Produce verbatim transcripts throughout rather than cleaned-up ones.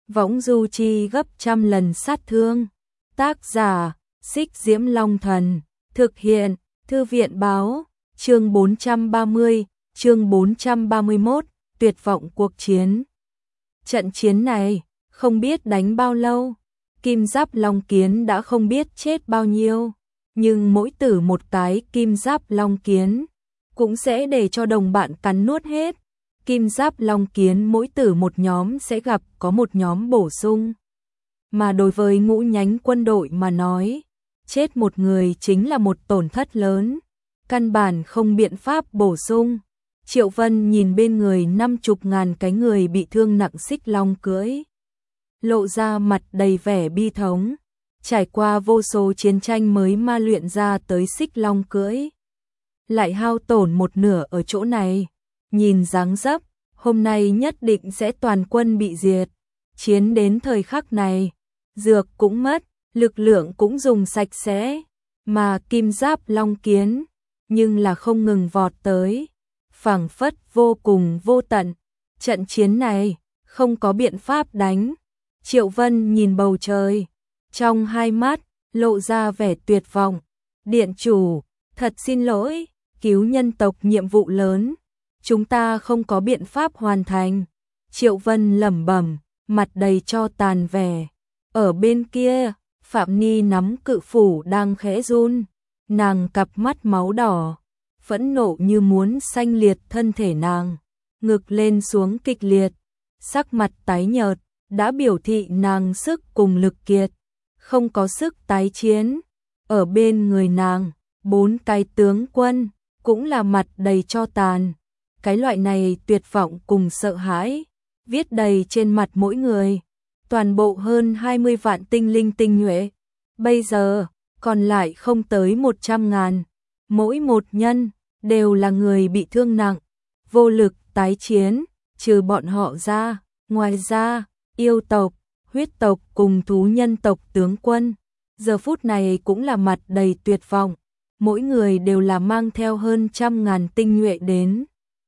võng du chi gấp trăm lần sát thương. Tác giả, Xích Diễm Long Thần, thực hiện, Thư viện báo, chương bốn trăm ba mươi, chương bốn trăm ba mươi mốt, tuyệt vọng cuộc chiến. Trận chiến này, không biết đánh bao lâu, kim giáp long kiến đã không biết chết bao nhiêu, nhưng mỗi tử một cái kim giáp long kiến, cũng sẽ để cho đồng bạn cắn nuốt hết. Kim giáp long kiến mỗi tử một nhóm sẽ gặp có một nhóm bổ sung. Mà đối với ngũ nhánh quân đội mà nói, chết một người chính là một tổn thất lớn, căn bản không biện pháp bổ sung. Triệu Vân nhìn bên người năm chục ngàn cái người bị thương nặng xích long cưỡi, lộ ra mặt đầy vẻ bi thống, trải qua vô số chiến tranh mới ma luyện ra tới xích long cưỡi, lại hao tổn một nửa ở chỗ này, nhìn dáng dấp, hôm nay nhất định sẽ toàn quân bị diệt. Chiến đến thời khắc này, dược cũng mất, lực lượng cũng dùng sạch sẽ, mà kim giáp long kiến, nhưng là không ngừng vọt tới, phảng phất vô cùng vô tận. Trận chiến này, không có biện pháp đánh. Triệu Vân nhìn bầu trời, trong hai mắt, lộ ra vẻ tuyệt vọng. Điện chủ, thật xin lỗi, cứu nhân tộc nhiệm vụ lớn, chúng ta không có biện pháp hoàn thành. Triệu Vân lẩm bẩm, mặt đầy cho tàn vẻ. Ở bên kia, Phạm Ni nắm cự phủ đang khẽ run, nàng cặp mắt máu đỏ, phẫn nộ như muốn xanh liệt thân thể nàng, ngực lên xuống kịch liệt, sắc mặt tái nhợt, đã biểu thị nàng sức cùng lực kiệt, không có sức tái chiến. Ở bên người nàng, bốn cái tướng quân, cũng là mặt đầy cho tàn. Cái loại này tuyệt vọng cùng sợ hãi, viết đầy trên mặt mỗi người. Toàn bộ hơn hai mươi vạn tinh linh tinh nhuệ, bây giờ, còn lại không tới một trăm ngàn. Mỗi một nhân, đều là người bị thương nặng, vô lực tái chiến, trừ bọn họ ra. Ngoài ra, yêu tộc, huyết tộc cùng thú nhân tộc tướng quân, giờ phút này cũng là mặt đầy tuyệt vọng. Mỗi người đều là mang theo hơn trăm ngàn tinh nhuệ đến.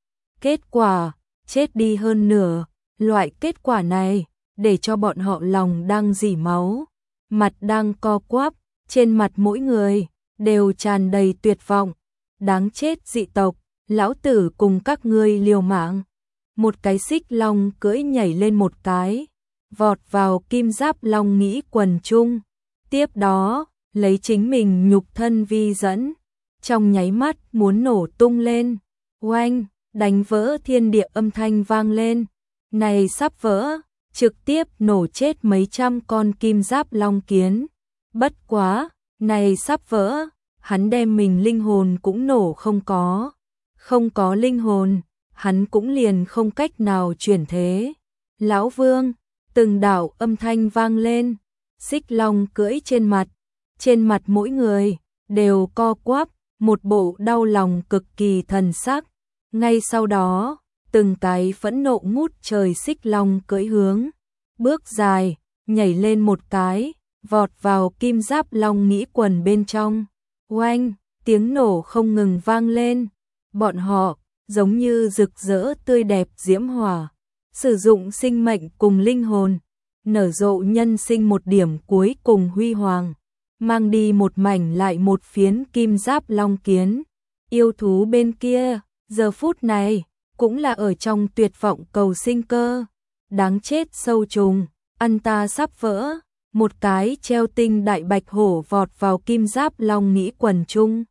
Kết quả, chết đi hơn nửa. Loại kết quả này, để cho bọn họ lòng đang rỉ máu, mặt đang co quắp, trên mặt mỗi người, đều tràn đầy tuyệt vọng. Đáng chết dị tộc, lão tử cùng các ngươi liều mạng. Một cái xích long cưỡi nhảy lên một cái, vọt vào kim giáp long nghĩ quần trung. Tiếp đó, lấy chính mình nhục thân vi dẫn, trong nháy mắt muốn nổ tung lên. Oanh, đánh vỡ thiên địa âm thanh vang lên. Này sắp vỡ, trực tiếp nổ chết mấy trăm con kim giáp long kiến. Bất quá, này sắp vỡ, hắn đem mình linh hồn cũng nổ không có. Không có linh hồn, hắn cũng liền không cách nào chuyển thế. Lão Vương, từng đạo âm thanh vang lên, xích long cưỡi trên mặt, trên mặt mỗi người, đều co quắp, một bộ đau lòng cực kỳ thần sắc. Ngay sau đó, từng cái phẫn nộ ngút trời xích long cưỡi hướng, bước dài, nhảy lên một cái, vọt vào kim giáp long nghĩ quần bên trong. Oanh, tiếng nổ không ngừng vang lên, bọn họ, giống như rực rỡ tươi đẹp diễm hỏa, sử dụng sinh mệnh cùng linh hồn, nở rộ nhân sinh một điểm cuối cùng huy hoàng, mang đi một mảnh lại một phiến kim giáp long kiến. Yêu thú bên kia, giờ phút này, cũng là ở trong tuyệt vọng cầu sinh cơ. Đáng chết sâu trùng, ăn ta sắp vỡ. Một cái treo tinh đại bạch hổ vọt vào kim giáp long nghĩ quần trung,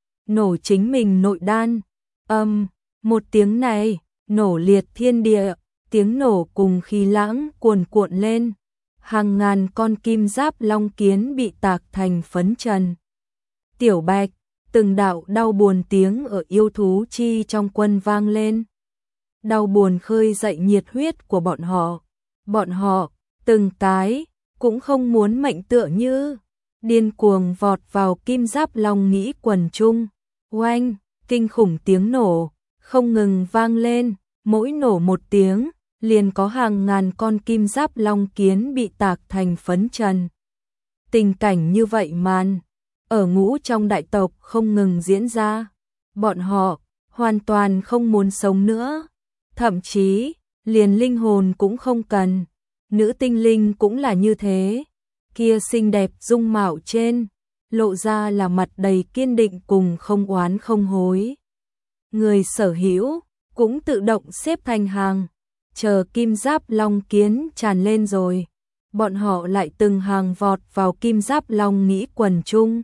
nổ chính mình nội đan. Âm, um, một tiếng này, nổ liệt thiên địa, tiếng nổ cùng khí lãng cuồn cuộn lên. Hàng ngàn con kim giáp long kiến bị tạc thành phấn trần. Tiểu Bạch, từng đạo đau buồn tiếng ở yêu thú chi trong quân vang lên. Đau buồn khơi dậy nhiệt huyết của bọn họ. Bọn họ, từng cái, cũng không muốn mệnh tựa như, điên cuồng vọt vào kim giáp long nghĩ quần trung. Oanh, kinh khủng tiếng nổ, không ngừng vang lên, mỗi nổ một tiếng, liền có hàng ngàn con kim giáp long kiến bị tạc thành phấn trần. Tình cảnh như vậy màn, ở ngũ trong đại tộc không ngừng diễn ra. Bọn họ, hoàn toàn không muốn sống nữa, thậm chí, liền linh hồn cũng không cần. Nữ tinh linh cũng là như thế, kia xinh đẹp dung mạo trên, lộ ra là mặt đầy kiên định cùng không oán không hối. Người sở hữu cũng tự động xếp thành hàng, chờ kim giáp long kiến tràn lên rồi, bọn họ lại từng hàng vọt vào kim giáp long nghĩ quần chung,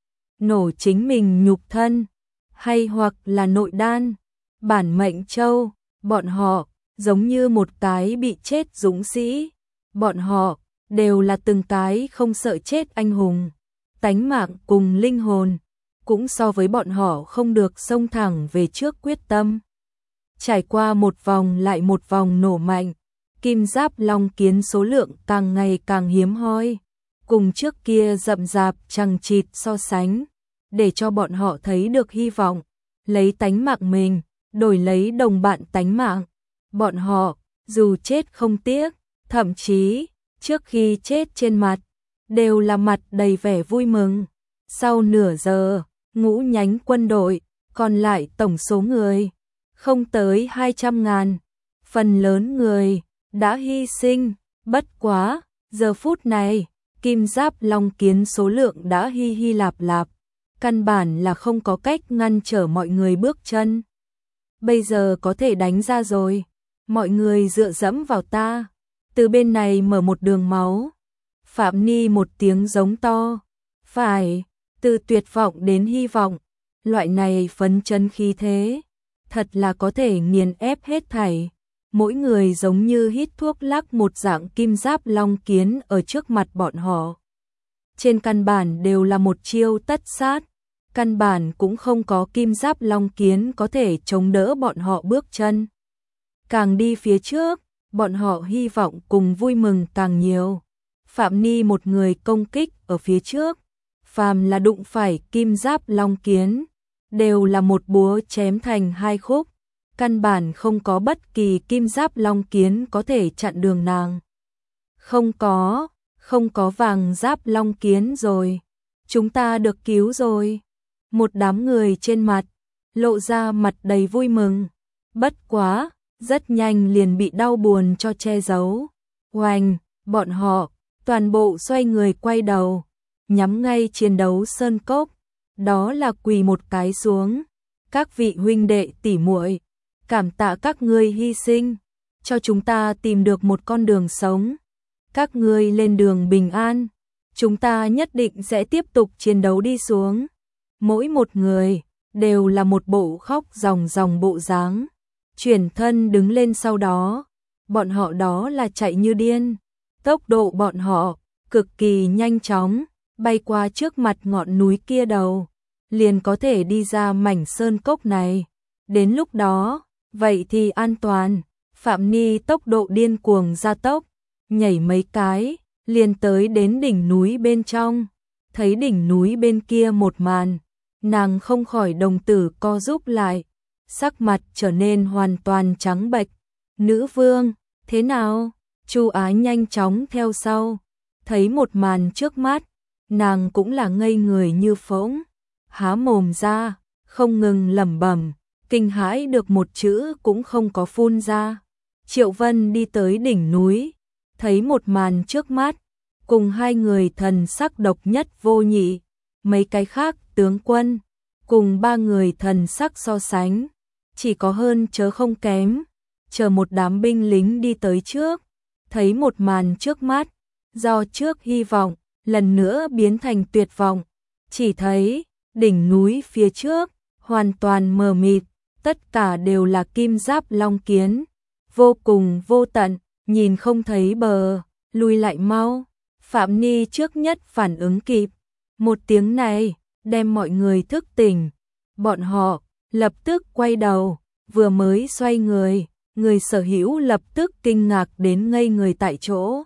nổ chính mình nhục thân, hay hoặc là nội đan, bản mệnh châu, bọn họ giống như một cái bị chết dũng sĩ, bọn họ đều là từng cái không sợ chết anh hùng, tánh mạng cùng linh hồn, cũng so với bọn họ không được xông thẳng về trước quyết tâm. Trải qua một vòng lại một vòng nổ mạnh, kim giáp long kiến số lượng càng ngày càng hiếm hoi, cùng trước kia rậm rạp chằng chịt so sánh, để cho bọn họ thấy được hy vọng, lấy tánh mạng mình, đổi lấy đồng bạn tánh mạng. Bọn họ, dù chết không tiếc, thậm chí, trước khi chết trên mặt, đều là mặt đầy vẻ vui mừng. Sau nửa giờ, ngũ nhánh quân đội, còn lại tổng số người, không tới hai trăm ngàn. Phần lớn người, đã hy sinh, bất quá, giờ phút này, kim giáp long kiến số lượng đã hy hy lạp lạp, căn bản là không có cách ngăn trở mọi người bước chân. Bây giờ có thể đánh ra rồi, mọi người dựa dẫm vào ta, từ bên này mở một đường máu. Phạm Ni một tiếng giống to, phải, từ tuyệt vọng đến hy vọng, loại này phấn chấn khí thế, thật là có thể nghiền ép hết thảy. Mỗi người giống như hít thuốc lắc một dạng kim giáp long kiến ở trước mặt bọn họ. Trên căn bản đều là một chiêu tất sát, căn bản cũng không có kim giáp long kiến có thể chống đỡ bọn họ bước chân. Càng đi phía trước, bọn họ hy vọng cùng vui mừng càng nhiều. Phạm Ni một người công kích ở phía trước, phàm là đụng phải kim giáp long kiến, đều là một búa chém thành hai khúc, căn bản không có bất kỳ kim giáp long kiến có thể chặn đường nàng. Không có, không có vàng giáp long kiến rồi, chúng ta được cứu rồi. Một đám người trên mặt, lộ ra mặt đầy vui mừng, bất quá, rất nhanh liền bị đau buồn cho che giấu. Oanh, bọn họ, toàn bộ xoay người quay đầu, nhắm ngay chiến đấu sơn cốc, đó là quỳ một cái xuống. Các vị huynh đệ tỷ muội, cảm tạ các ngươi hy sinh, cho chúng ta tìm được một con đường sống. Các ngươi lên đường bình an, chúng ta nhất định sẽ tiếp tục chiến đấu đi xuống. Mỗi một người, đều là một bộ khóc ròng ròng bộ dáng. Chuyển thân đứng lên sau đó, bọn họ đó là chạy như điên. Tốc độ bọn họ, cực kỳ nhanh chóng, bay qua trước mặt ngọn núi kia đầu, liền có thể đi ra mảnh sơn cốc này. Đến lúc đó, vậy thì an toàn. Phạm Ni tốc độ điên cuồng gia tốc, nhảy mấy cái, liền tới đến đỉnh núi bên trong. Thấy đỉnh núi bên kia một màn, nàng không khỏi đồng tử co rúm lại, sắc mặt trở nên hoàn toàn trắng bệch. Nữ vương, thế nào? Chu Ái nhanh chóng theo sau, thấy một màn trước mắt, nàng cũng là ngây người như phỗng, há mồm ra, không ngừng lẩm bẩm, kinh hãi được một chữ cũng không có phun ra. Triệu Vân đi tới đỉnh núi, thấy một màn trước mắt, cùng hai người thần sắc độc nhất vô nhị, mấy cái khác tướng quân, cùng ba người thần sắc so sánh, chỉ có hơn chớ không kém. Chờ một đám binh lính đi tới trước, thấy một màn trước mắt, do trước hy vọng, lần nữa biến thành tuyệt vọng. Chỉ thấy, đỉnh núi phía trước, hoàn toàn mờ mịt, tất cả đều là kim giáp long kiến, vô cùng vô tận, nhìn không thấy bờ, lùi lại mau. Phạm Ni trước nhất phản ứng kịp, một tiếng này, đem mọi người thức tỉnh. Bọn họ, lập tức quay đầu, vừa mới xoay người, người sở hữu lập tức kinh ngạc đến ngây người tại chỗ.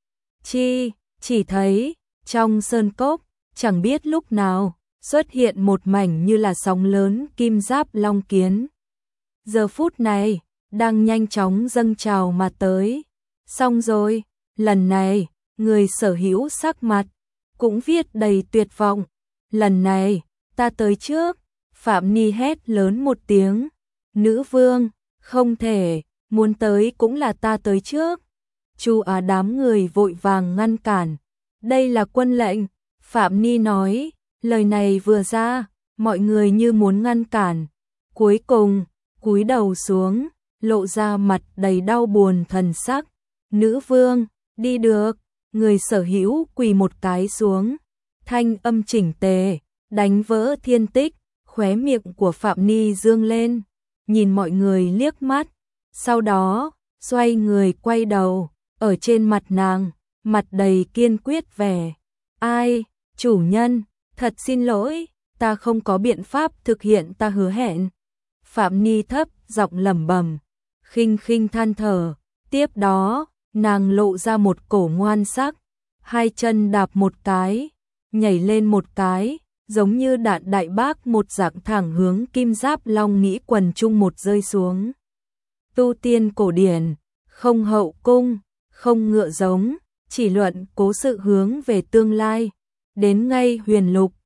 Chi, chỉ thấy, trong sơn cốc, chẳng biết lúc nào, xuất hiện một mảnh như là sóng lớn kim giáp long kiến. Giờ phút này, đang nhanh chóng dâng trào mà tới. Xong rồi, lần này, người sở hữu sắc mặt, cũng viết đầy tuyệt vọng. Lần này, ta tới trước. Phạm Ni hét lớn một tiếng. Nữ vương, không thể, muốn tới cũng là ta tới trước. Chu Á đám người vội vàng ngăn cản. Đây là quân lệnh, Phạm Ni nói, lời này vừa ra, mọi người như muốn ngăn cản. Cuối cùng, cúi đầu xuống, lộ ra mặt đầy đau buồn thần sắc. Nữ vương, đi được, người sở hữu quỳ một cái xuống. Thanh âm chỉnh tề, đánh vỡ thiên tích, khóe miệng của Phạm Ni dương lên, nhìn mọi người liếc mắt. Sau đó, xoay người quay đầu, ở trên mặt nàng, mặt đầy kiên quyết vẻ. Ai, chủ nhân, thật xin lỗi, ta không có biện pháp thực hiện ta hứa hẹn. Phạm Ni thấp giọng lẩm bẩm, khinh khinh than thở. Tiếp đó, nàng lộ ra một cổ ngoan sắc, hai chân đạp một cái, nhảy lên một cái, giống như đạn đại bác một dạng thẳng hướng Kim Giáp Long Nghĩ quần trung một rơi xuống. Tu tiên cổ điển, không hậu cung, không ngựa giống, chỉ luận cố sự hướng về tương lai. Đến ngay huyền lục,